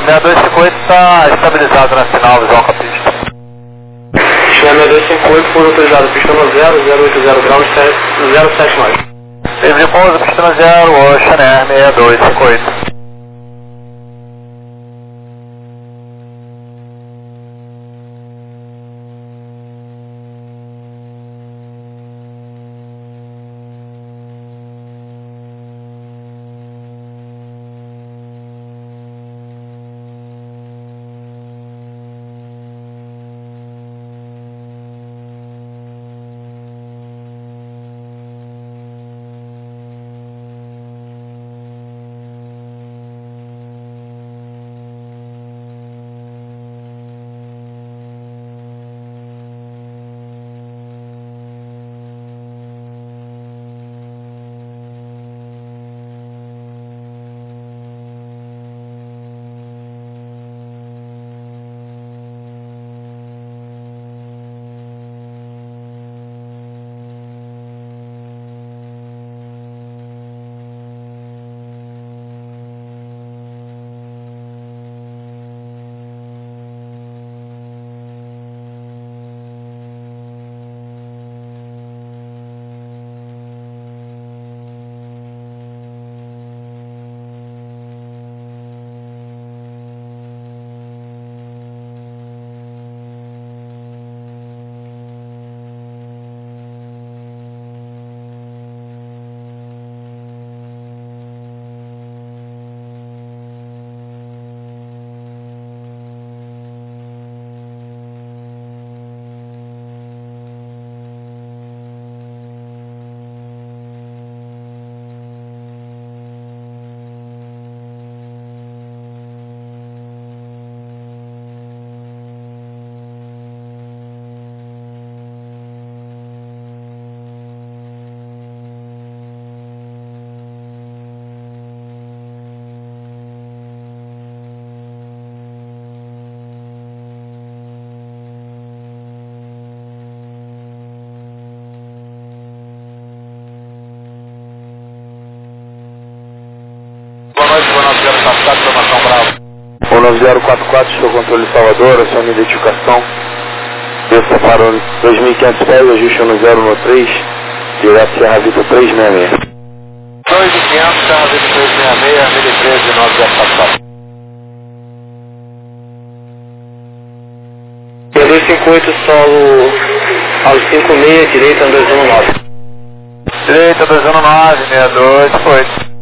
6258 está estabilizado na final visual com a pista. Chama 258 por autorizado, pista no 080 ground 079. Livre de pouso, pista no 0, Ocean Air 6258. Boa noite, 19044, formação Bravo. 19044, show controle Salvador, acione identificação. Desça para 2.500 pés, ajuste no 013, direto Serra Vitor 366. 2.500, Serra Vitor 366, 1013, 9044. 258, solo aos 56, direita 219. Direita 219, 6258.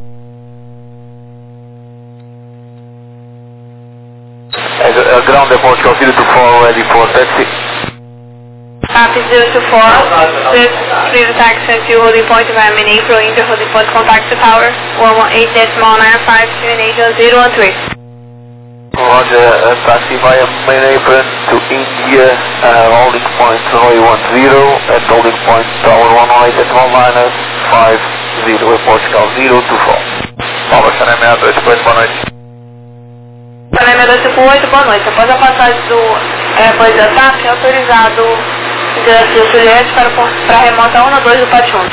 Ground report, Calcilo to 4, ready for taxi. Copy 024, clear the taxi to holding point via main April, Inter holding point contact the tower, 118.952 and Angel 013. Roger, taxi via main apron to India, holding point runway 10, at holding point tower 118.950, report Cal 024. Nova Channel 62, boa noite. Channel 6258, boa noite. Após a passagem do airport da TAP, é autorizado o Juliette para a remota 12 do Pátio 1.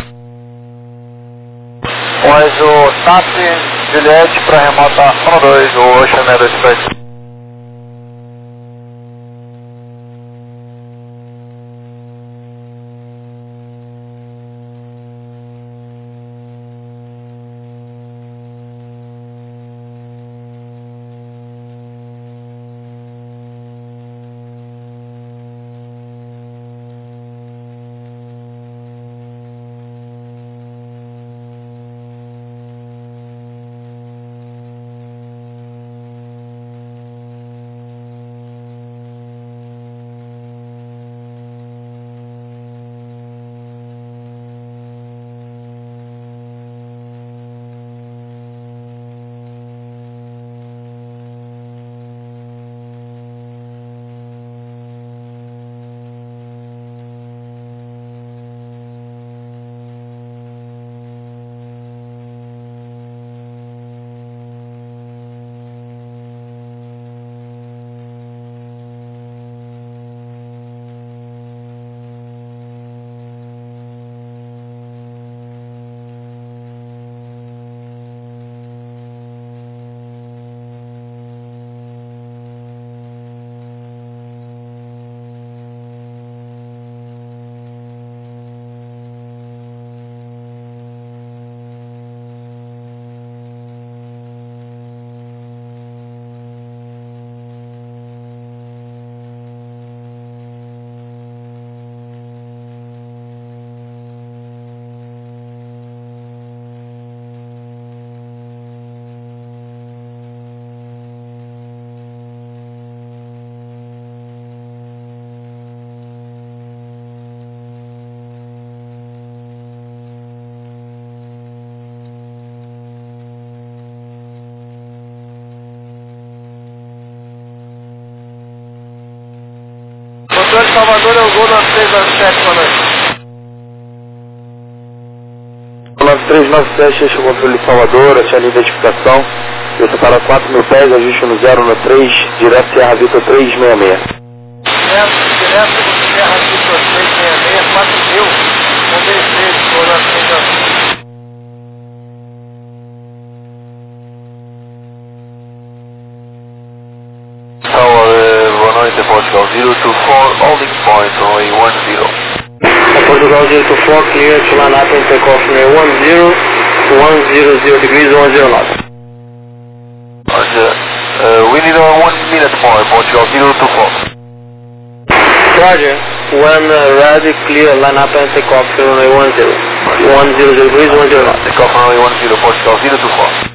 Mas o TAP Juliette para remota 12, o Ocean 62. 9397, boa noite. 9397, este é o controle de Salvador, essa é a identificação. Você para 4.000 pés, ajuste no 0 no 3, direto Serra Vitor 366. Direto Serra Vitor 366, 4.000, com 16, por 9397. Boa noite, Portugal 024, holding point, runway 10. Portugal 024, clear to line up and take off near 100 degrees 10 knots. Roger. We need 1 minute more, Portugal 024. Roger. When ready, clear, line up and take off runway 10 degrees 10 knots. Take off runway 10, Portugal 024.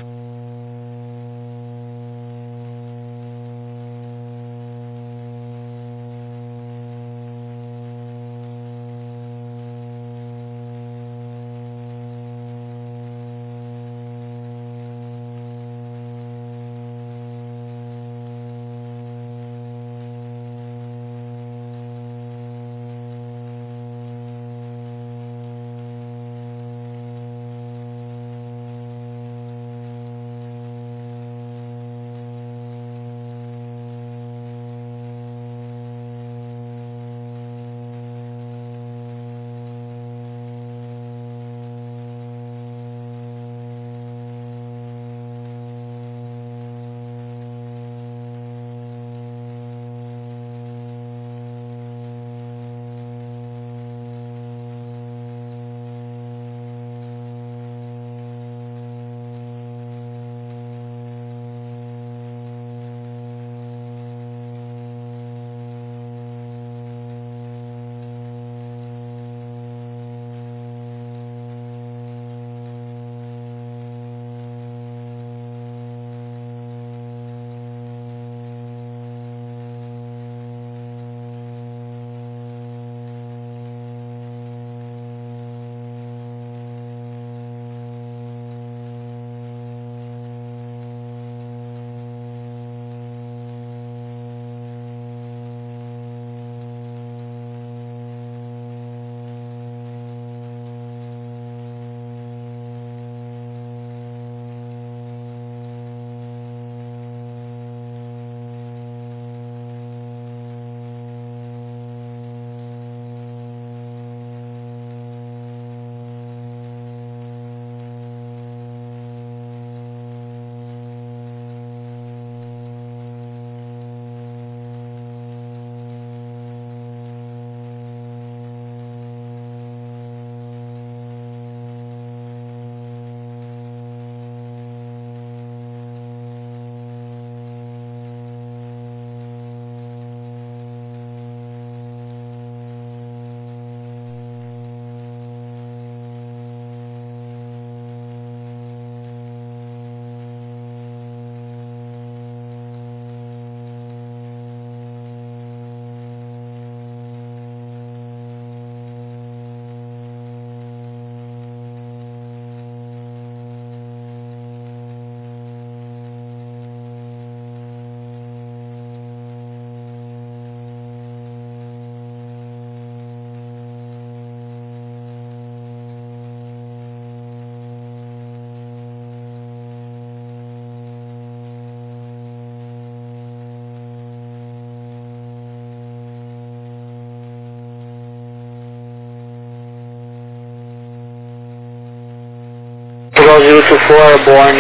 Portugal 024, Born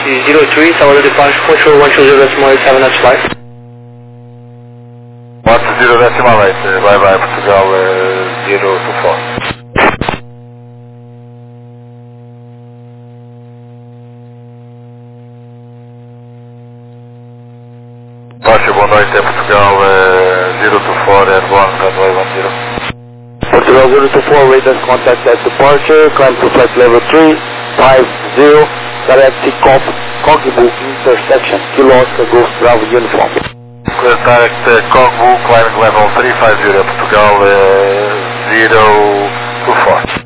S03, Salvador departure, control 120.7 knots flight. 10.8, bye bye, Portugal 024. Baixa, boa noite, é Portugal 024, Airborne, runway 10. Portugal 024, radar contact at departure, climb to flight level 350, direct takeoff, Cogbu intersection, Kilo Oscar Golf Bravo Uniform. Direct Cogbu, climbing level 350, Portugal 024.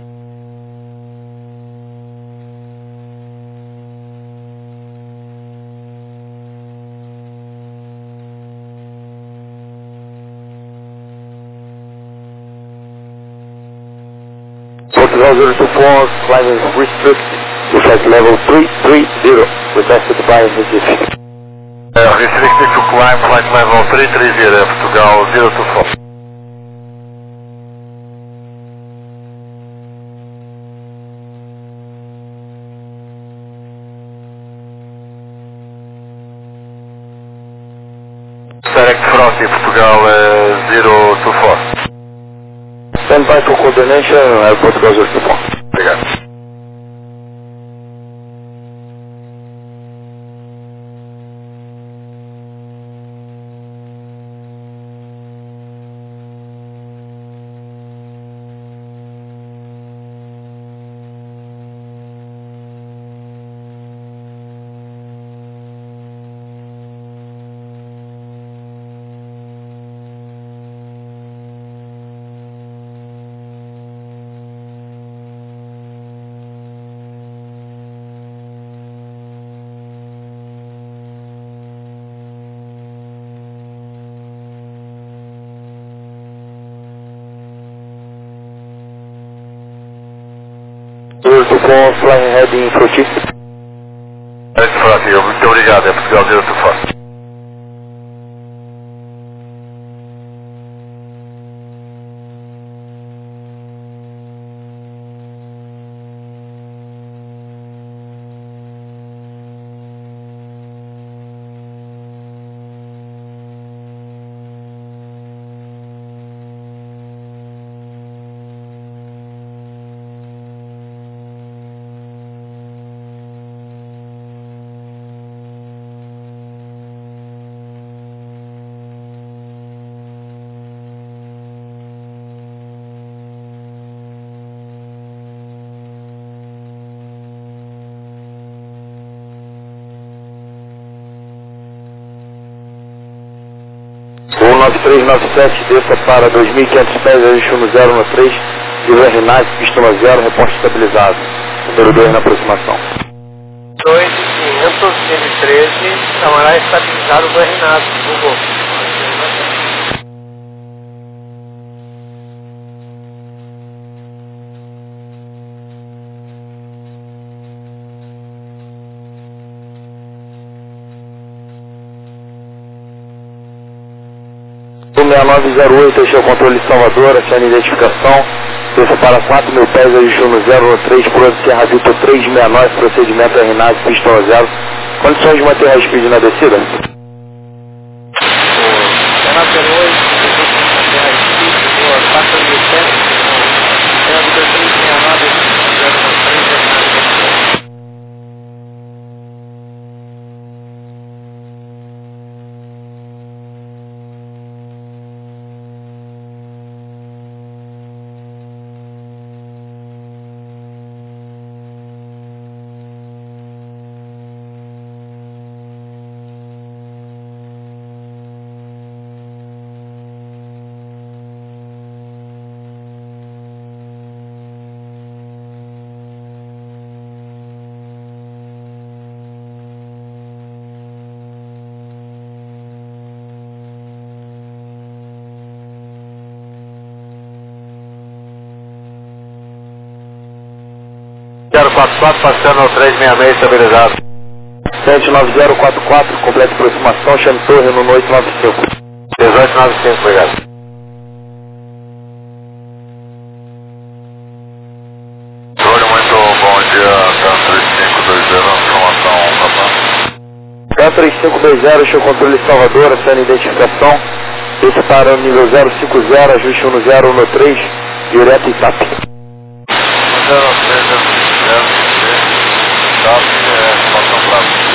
Portugal 024, climbing restrict, to flight level 330, requested by Recife. Restricted to climb flight level 330, Portugal 024. Direct Frosty, Portugal 024. Stand by for coordination, Portugal 024. Obrigado. Flying heading Froti. Direct Frosty, muito obrigado, Portugal 024. Voo 9397, desça para 2.500 pés, ajuste no 0 no 3, livre RNAC, pista no 0, reposto estabilizado. Número 2 na aproximação. 2.500, 113, camarada estabilizado do RNAC, Google. Voo 6908, este é o controle de Salvador, acione identificação, desça para 4.000 pés, ajuste no 0 no 3, pula de Serra Vitor 369, procedimento RNAC, pista no 0. Condições de manter a speed na descida? Passando 366, estabilizado. 79044, completa aproximação, chame torre no 895. 1895, obrigado. Olha, muito bom dia, K3520, informação, Capão. K3520, este é o controle de Salvador, acione identificação, desça para o nível 050, ajuste no 0 no 3, direto e TAP. 030, informação prática.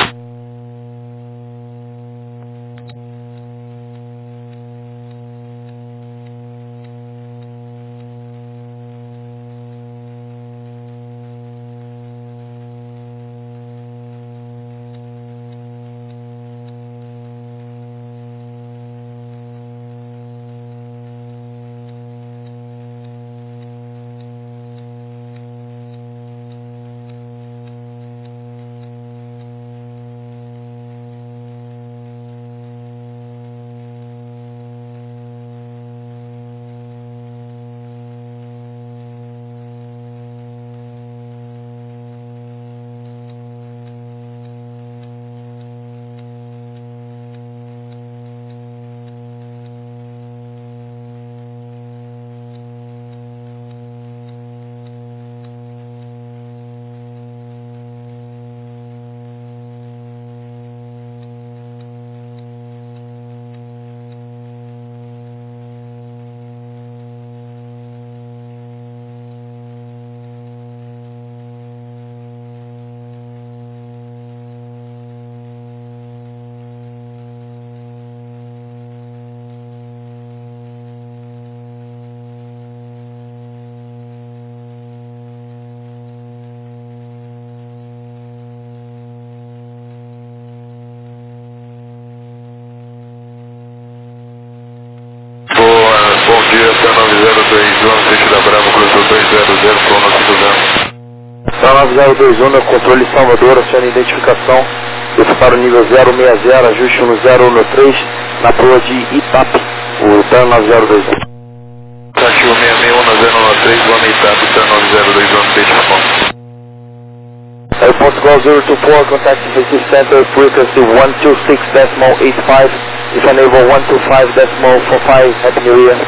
Então 9021 no controle Salvador, aciona identificação. Desça para o nível 060, ajuste no 013, na proa de Itape, o TAN 9021. Taxi 1661013, One Itape, TAN 9021, deixa a ponta. Airport Gol 024, contact Visit Center, frequency 126.85, if enable 125.45, Happy New Year.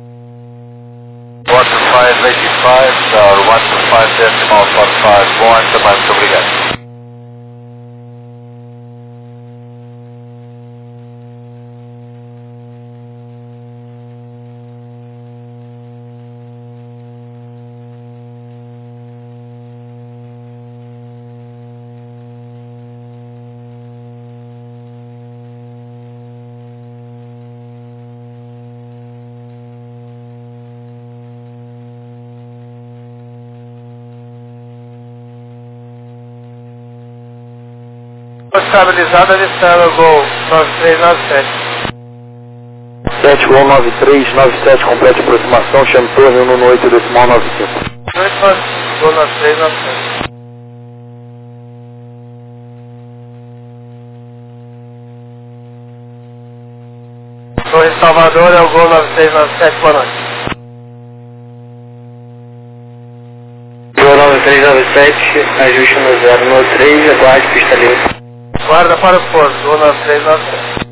12585, or 125.45, bom ano também, muito obrigado. Estabilizada de Estrela Gol 9397. 7 Gol 9397, complete aproximação, chame torre 118 decimal 95. 895, Gol 9397. Torre Salvador é o Gol 9397, boa noite. Gol 9397, ajuste no 013, aguarde pista livre. Guarda para o porto, Gol 9397.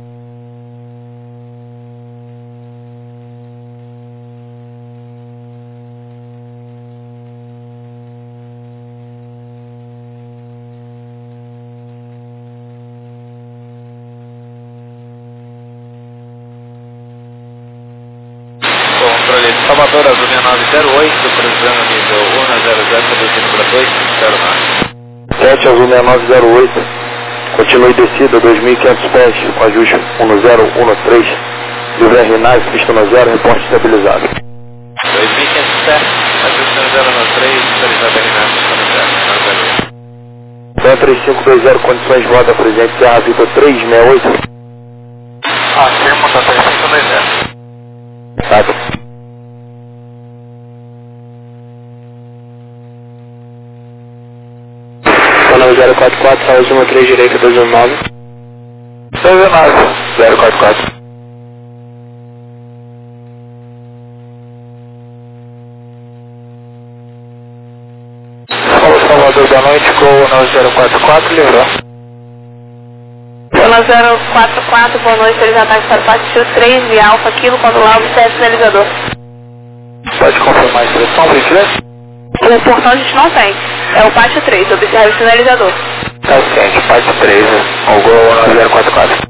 Controle de Salvador, Azul 6908, cruzando nível 100, reduzindo para 2, 7 Azul 6908, continue descida 2.500 pés, com ajuste 1013, livre RNAS, pista no 0, reporte estabilizado. 2.500 pés, ajuste no 013, estabilizado RNAS, pista no 0, 3520, condições de roda presente, Serra Vitor 368. Afirmo, tá 3520. Sabe? Canal 044, saúde 13 direita 219. 044. Salvador, boa noite, Gol 9044, livrou. Zona 044, boa noite, eles ataques para o pátio 3 de Alfa, Kilo, controlar o sinalizador. Pode confirmar a expressão, por gentileza? O portão a gente não tem, é o pátio 3, observe o sinalizador. Tá ciente, parte 3, o Gol 9044.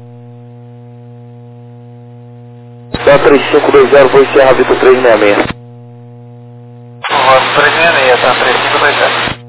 3520, vou Serra Vitor 366. 366, tá 3520.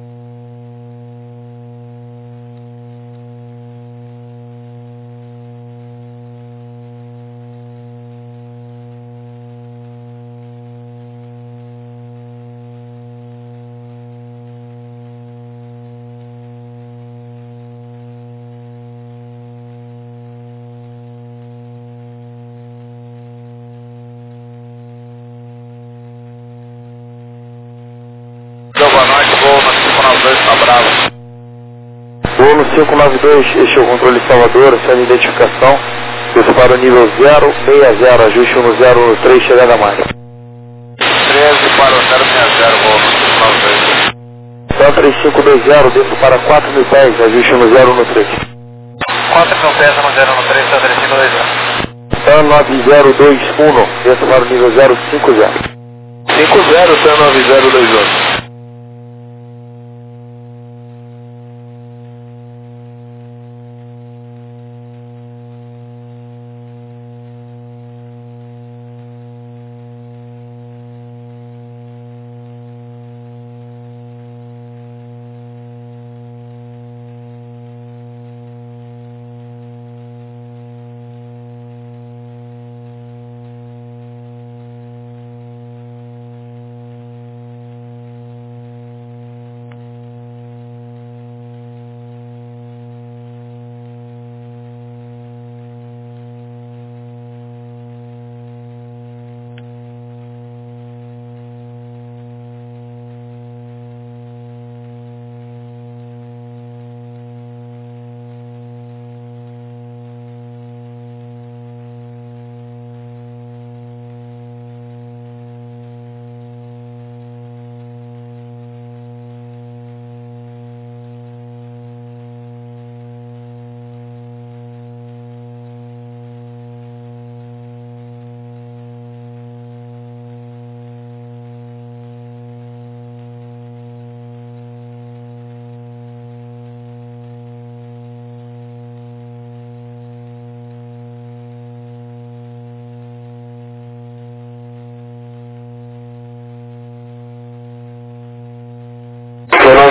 Boa noite, Gol no 592, tá bravo. Gol no 592, este é o controle Salvador, aciona identificação. Desça para o nível 060, ajuste no 013, chegada a mais. 13 para o 060, Gol no 592. Então 3520, desça para 4.000 pés, ajuste no 013. 4.000 pés no 013, tá 3520. Então 9021, desça para o nível 050. 50, tá 9021.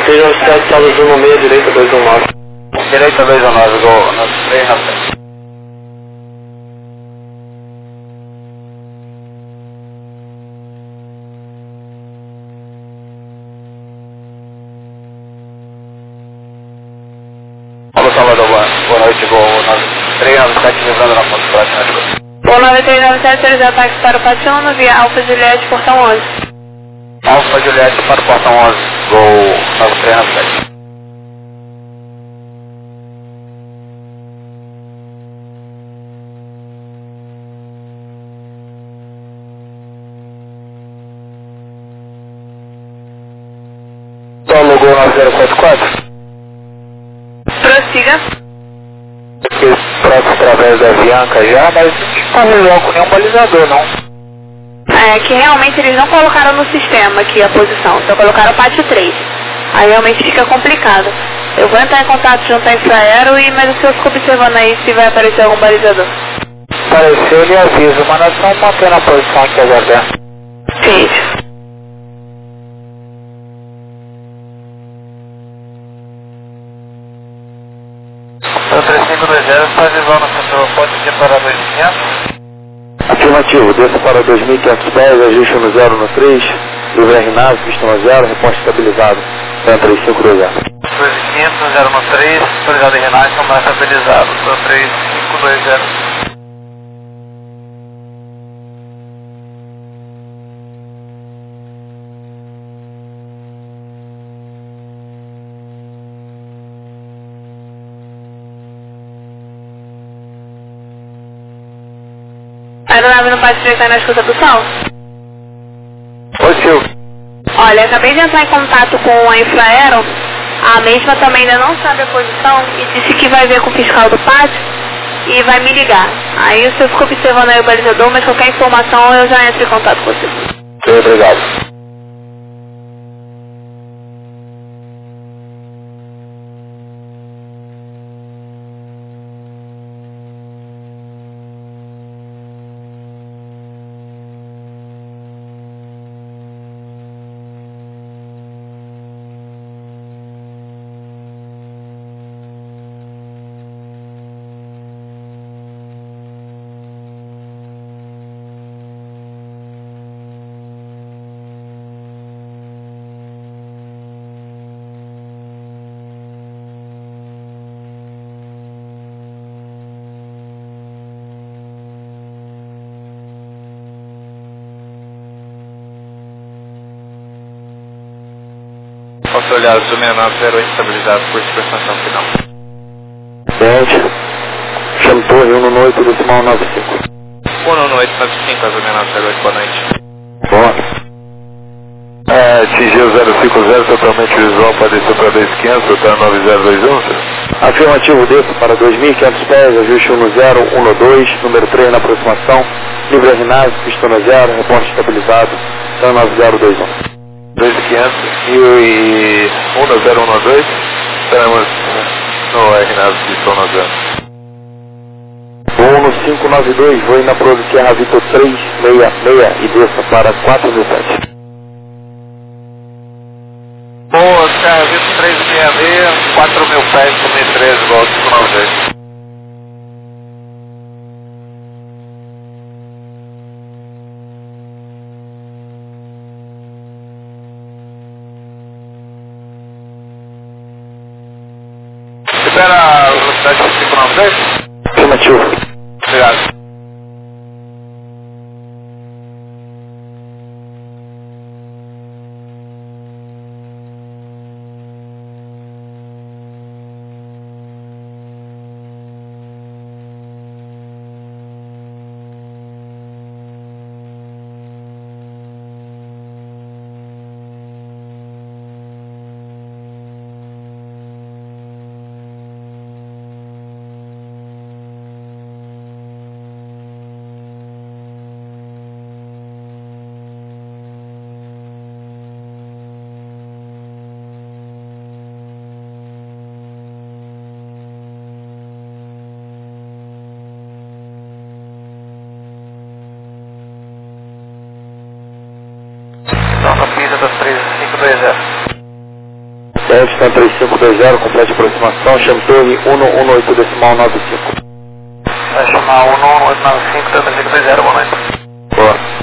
397, sala 116, direita 219. Direita 219, Gol 397. Alô, Salvador, boa noite, Gol 397, lembrando na ponte próxima. Gol 9397, realizar ataque para o Pátio 1, via Alfa Juliette, portão 11. Alfa Juliette para o portão 11, Gol 9397. Solo Gol 9074. Prossiga. Eles trocam através da Avianca já, mas não resolve com nenhum balizador, não. É que realmente eles não colocaram no sistema aqui a posição, só colocaram o pátio 3. Aí realmente fica complicado. Eu vou entrar em contato junto à Infraero, mas o senhor fica observando aí se vai aparecer algum balizador. Apareceu, ele avisa, mas nós estamos mantendo a posição aqui agora. Feito. O 3520 está visando o setor, pode ir para 2500? Afirmativo, desça para 2.500 pés, ajuste no 0 no 3, livre RNAV, pista no 0, reposte estabilizado, para 3520. 2.500, 0 no 3, autorizado RNAV, está estabilizado, para 3520. A aeronave no pátio 3 está na escuta do sol? Oi, Silvio. Olha, acabei de entrar em contato com a Infraero, a mesma também ainda não sabe a posição e disse que vai ver com o fiscal do pátio e vai me ligar. Aí o senhor fica observando aí o balizador, mas qualquer informação eu já entro em contato com você. Obrigado. Posso olhar o 6908 estabilizado por expressão final. Gente, chamo torre 1 decimal 95. 11895, azul 6908, boa noite. Bom. TG 050, totalmente visual para descer para 2500, total 9021. Afirmativo, desça para 2.500 pés, ajuste 1012, número 3 na aproximação, livre RNAV, pista no 0, reporte estabilizado, total 9021. 2.500 e 1012, estamos no RNAV, pista no 0. Voo no 592, voo na Prova Sierra Vitor 366 e desça para 4.007. Boa, Sierra Vitor 366, 4.000 pés, 2013, volta 592. Espera a velocidade de 592? Afirmativo. Obrigado. Stan 3520, complete aproximação, chame torre 118.95. Vai chamar 11895, Stan 3520, boa noite. Boa.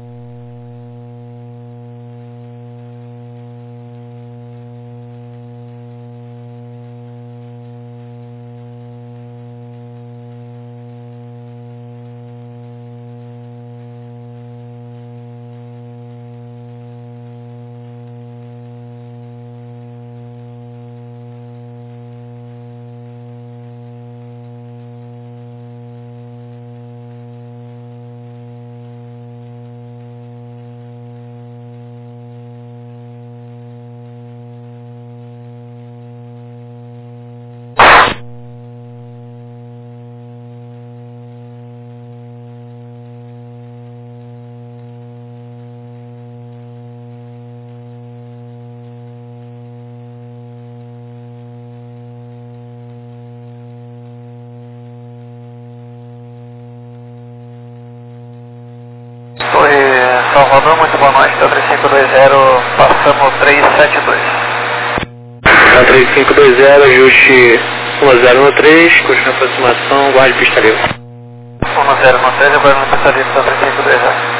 Torre Salvador, muito boa noite, Stan 3520, passamos 372. Stan 3520, ajuste 1013, continua a aproximação, guarde pista livre. 1013, agora no pista livre, Stan 3520.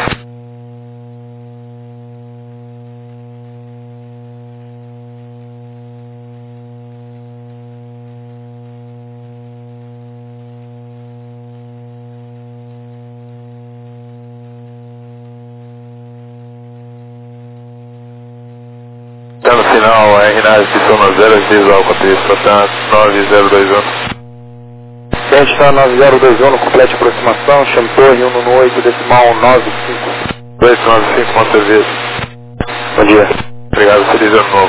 Tá no final, RNAS Pistona 0, visual com a pista, tá 9021. Gente, tá 9021, complete aproximação, chame torre 118.95. 295, uma cerveja. Bom dia. Obrigado, feliz ano novo.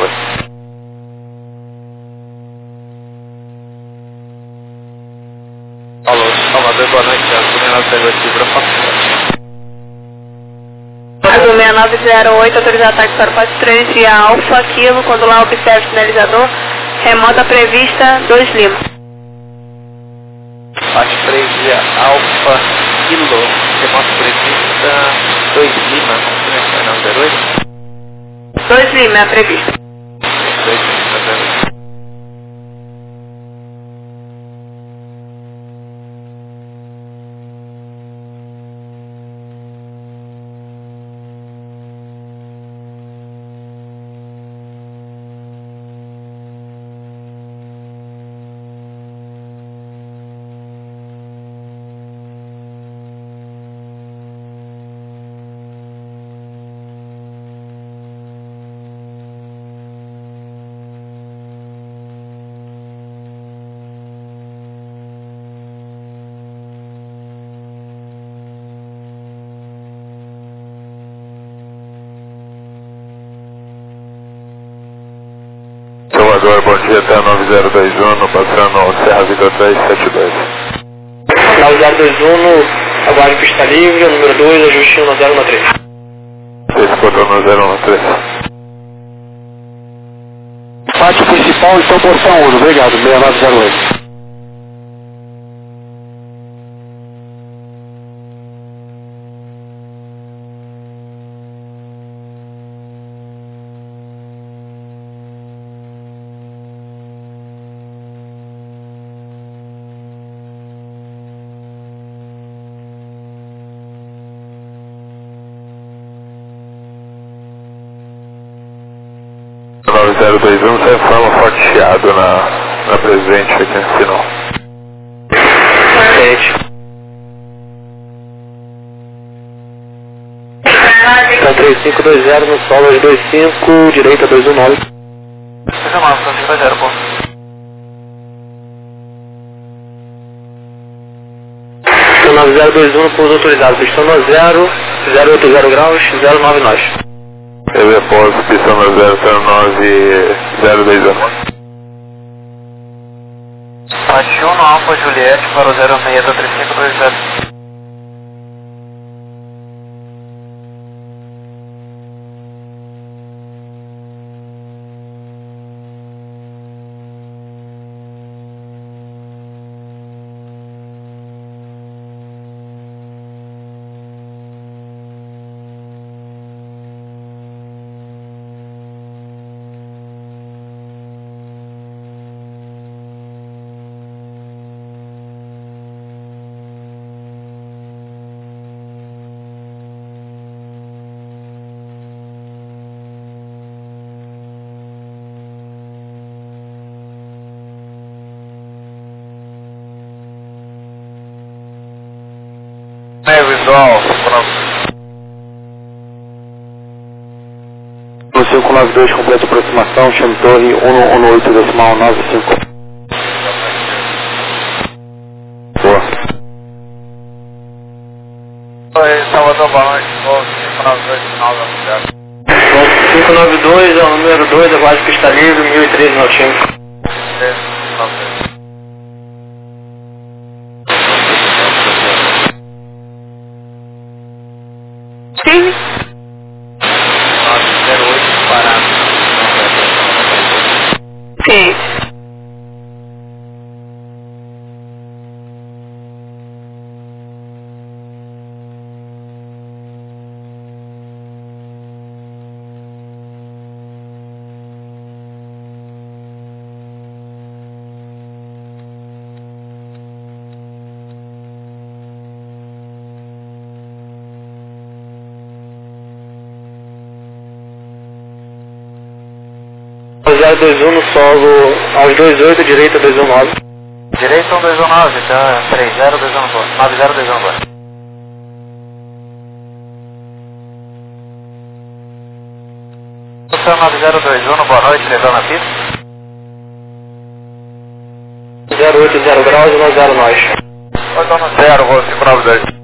Alô, Salvador, boa noite, Arthur 6908, para Do 6908, autorizar ataque para o Pátio 3 via Alfa, Kilo, quando lá observe sinalizador, remota prevista 2 Lima. Pátio 3 via Alfa, Kilo, remota prevista 2 Lima, vamos ver, 08? 2 Lima é a prevista. 2 Lima, 08. Salvador, bom dia, tá 9021, passando Serra Vida 372. 9021, aguarde pista livre, o número 2, ajuste 1013. Você escutou no 013. Pátio principal, então porção 1, obrigado, 6908. O 9021, você fala forte chiado na Presidente aqui no final. Stan 3520 no solo de 25, direita 219. Seja massa, Stan 3520, bom. Stan 9021, pouso autorizado, pistão 0, 080 graus, 099. Eu após pistão 009-021. Pátio 1, Alfa Juliette para o 06 da 3520. visual, 592, completa aproximação, chame torre 118,95. Boa. Oi, Salvador, boa noite, 592, final da cidade. 592 é o número 2, aguarde pista livre, 1013 Nautinco. 1093. Sim. 908 parado. Sim. Zero 21 no solo, aos 28, direita 219. Direito 1219, então 30219, 90219. Então 9021, boa noite, levando a pista. 080 graus, 10 nós. 0, vou 592.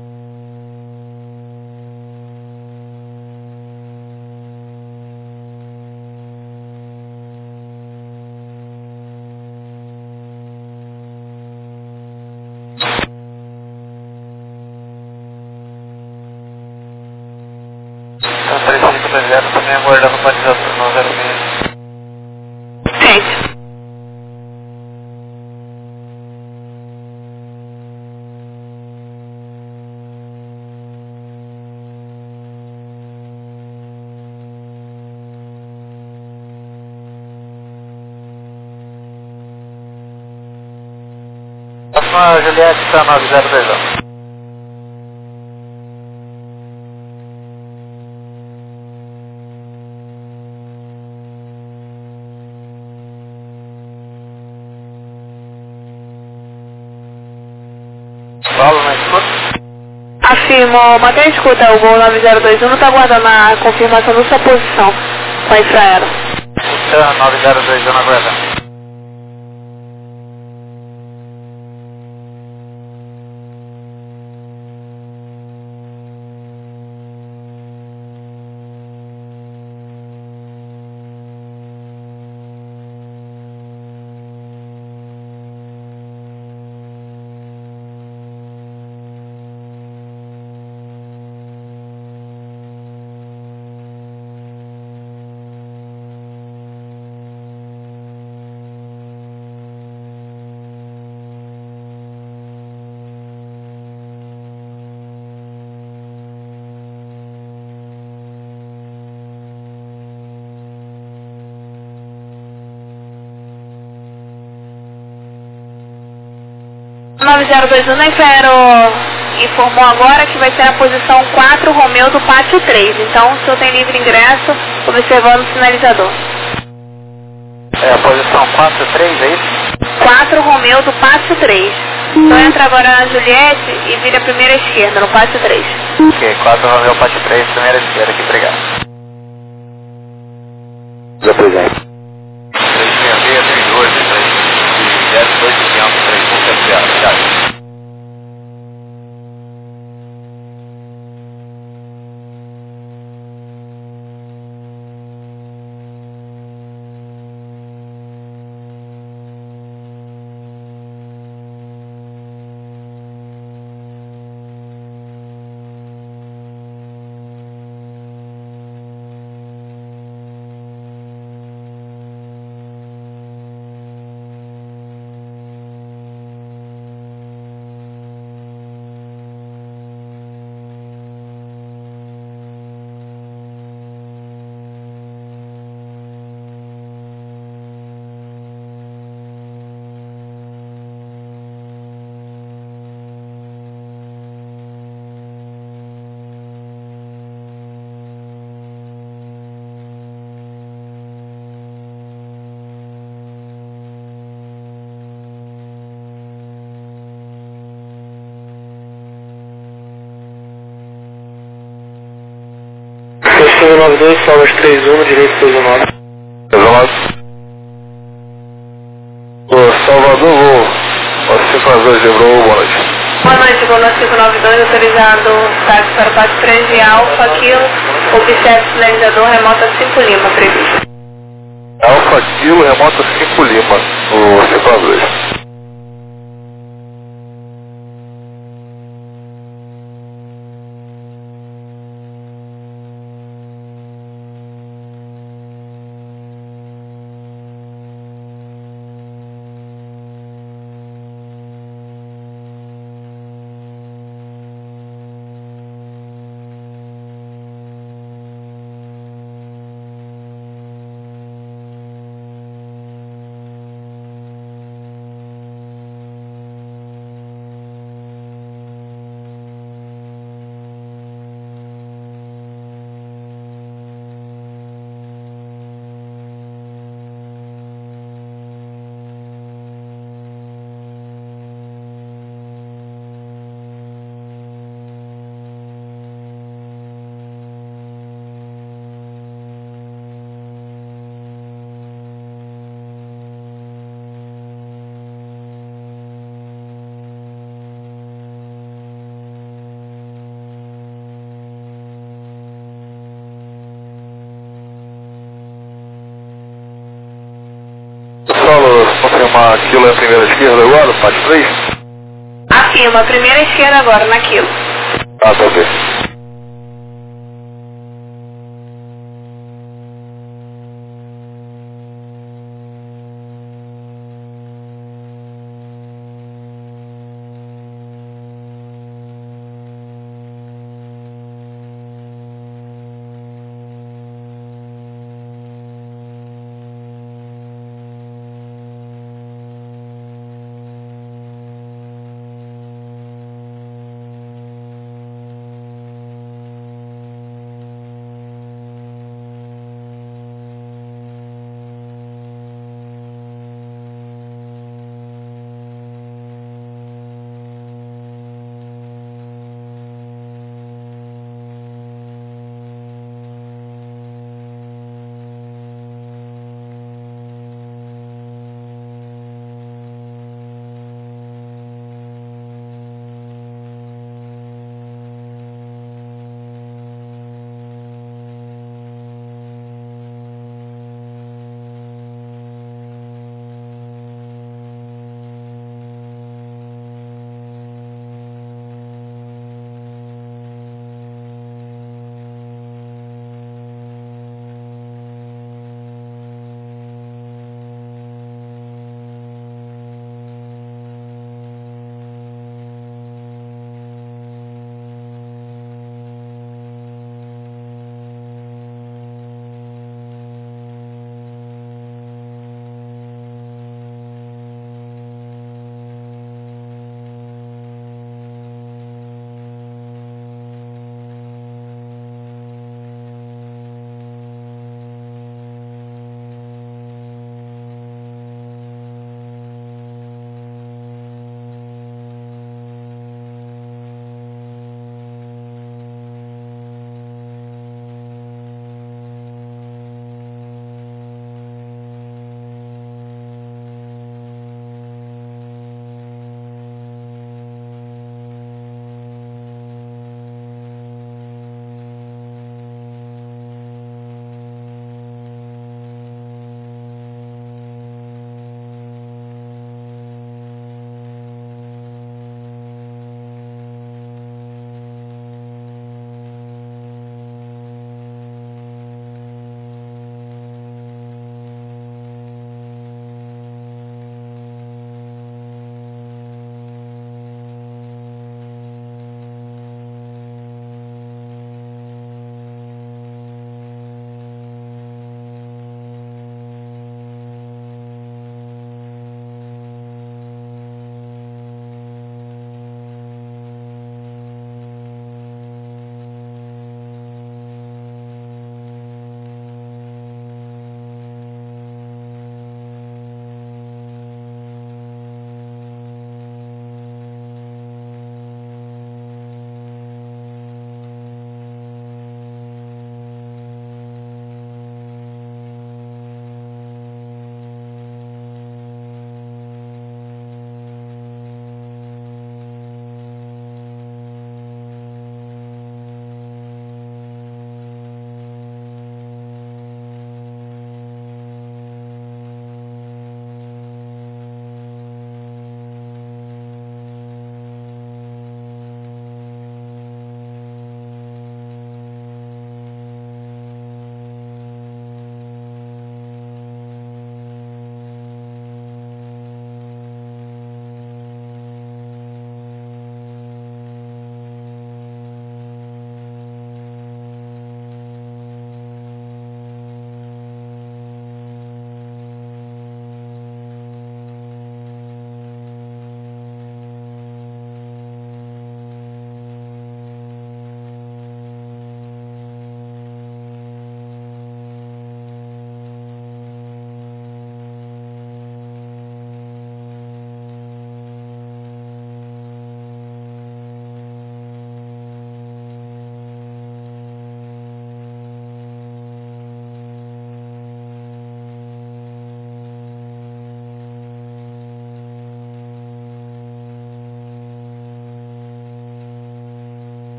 Então 3520, também aguardando a balização no 06. Sim. Próxima Juliette está 9021. Paulo, na escuta? Afirmo, mantém a escuta, o voo 9021 está aguardando a confirmação da sua posição com a Infraero. Então 9021 aguardando. O 9021 da Infraero informou agora que vai ser a posição 4 Romeu do pátio 3. Então o senhor tem livre ingresso observando o sinalizador. É a posição 43, é isso? 4 Romeu do pátio 3. Então entra agora na Juliette e vira a primeira esquerda no pátio 3. Ok, 4 Romeu, pátio 3, primeira esquerda aqui, obrigado. Já presente. 366, 32, 2, 500, 3, obrigado. 592, Salvas 31, direito 219. Salvador, você faz 2 de Bravo, boa noite. Boa noite, Bono 592, autorizado táxi para o Pátio 3 de Alfa, Kilo, observe sinalizador, remota 5 Lima, previsto. Alfa Kilo, remota 5 Lima, o 592. Confirmar Kilo é a primeira esquerda agora, Pátio 3? Afirma, primeira esquerda agora, na Kilo. Ah, tá ok.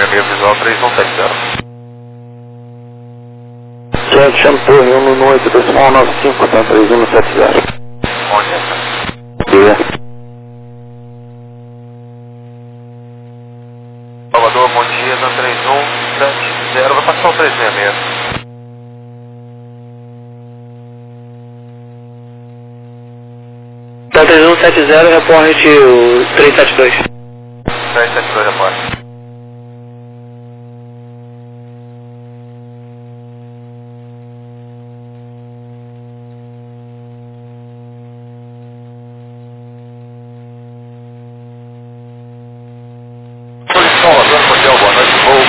66 visual 3170. Jet, chama torre 118.95, tá 3170. Onde é? Diga. Salvador, bom dia, na 3170, vai passar o 366. Então 3170, reporte o 372. 372 reporte. Salvador, Hotel, boa noite, voo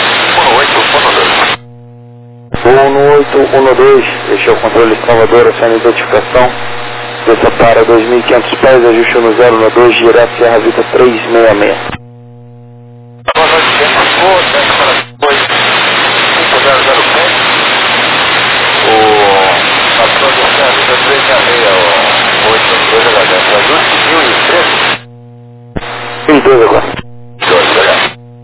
1812, deixei o controle Salvador, a sua identificação. Desça para 2.500 pés, ajuste no 012, direto Serra Vita 366. Boa noite, Denver, voo, desce para 5007. O patrão do Serra Vita 366, o 822 HDF, ajuste 1013. 1012 agora. 2, obrigado.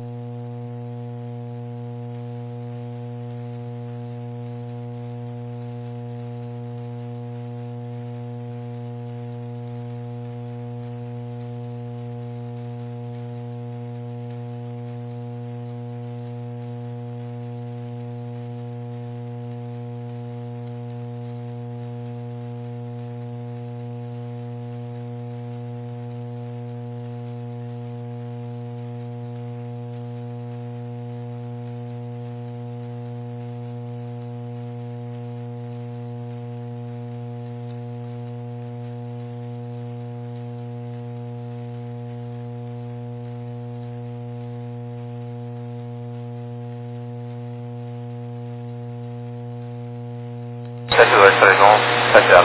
Sete dois três um 70.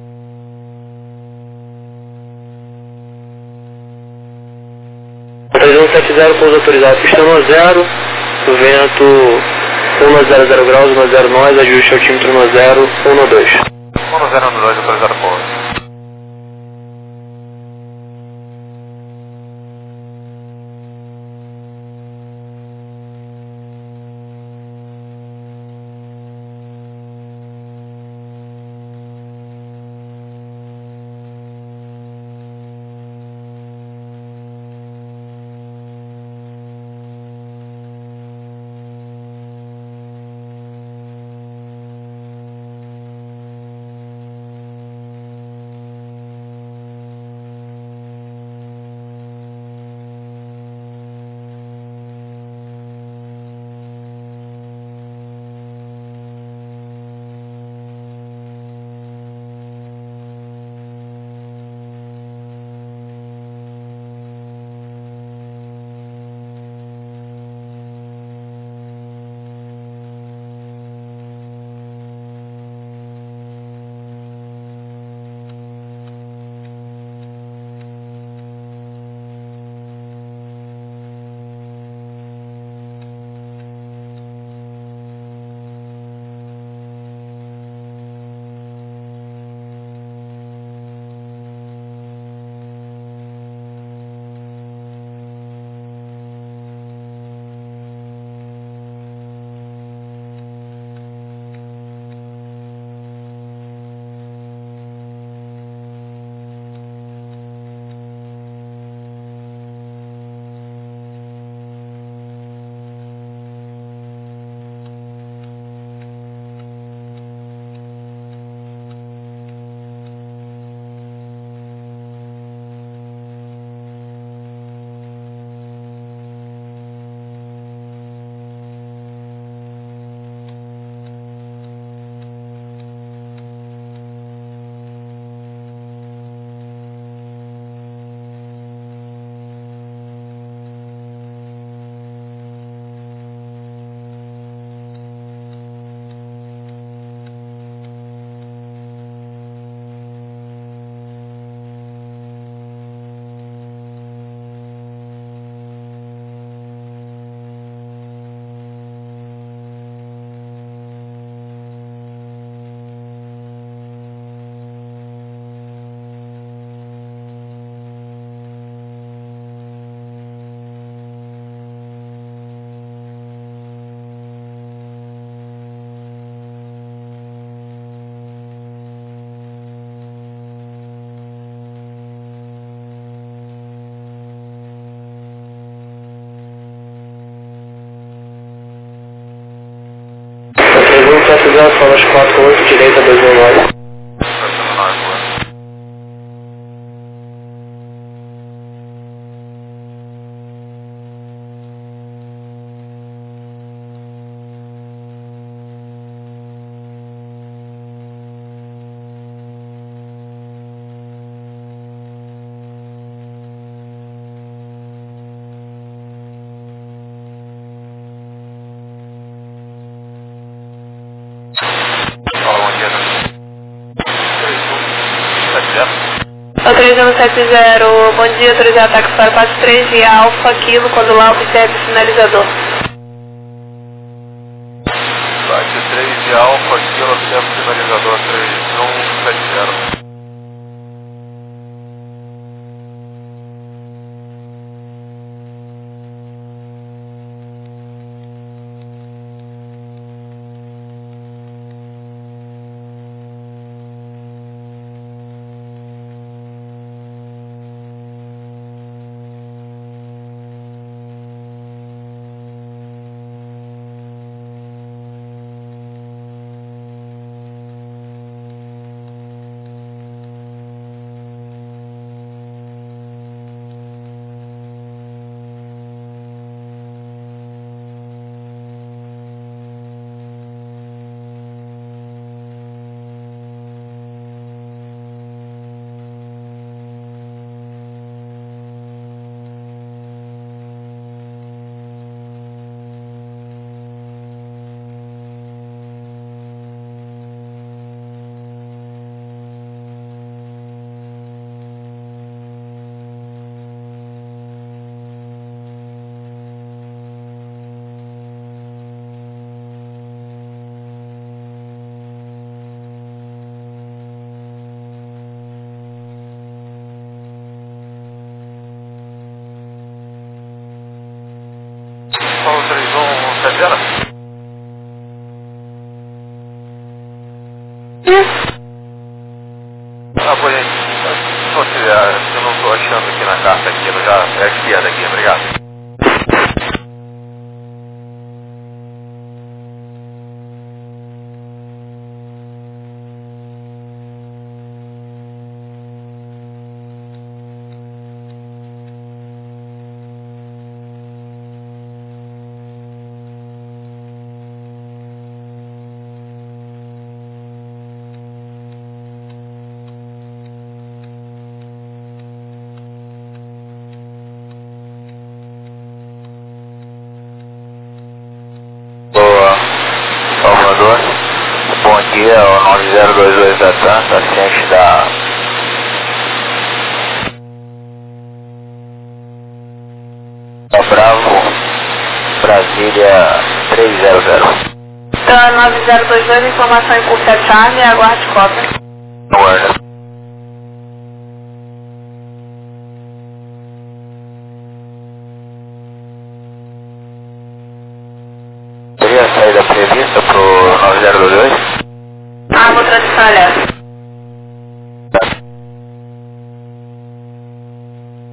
Previsão 70, pouso autorizado, pista 10, vento 1,00 graus, 1,0 nós, ajuste altímetro 10, 112. 1012, autorizado pouso. 70, Solas 48, direita 2009. O 3170, bom dia, autorizar ataque para 43 de Alfa, Kilo, quando lá observe o sinalizador. 43 de Alfa, Kilo, observe o sinalizador 3170. Paulo 3170. Por aí, se eu não estou achando aqui na carta aqui, eu já é a esquerda aqui, obrigado. Salvador, bom dia, é o 9022 da TAM, paciente da Bravo, Brasília 300. TAM 9022, informação em curso é Charlie, aguarde cópia. Guarda. Seria a saída prevista pro 9022? Vou transição elétrica.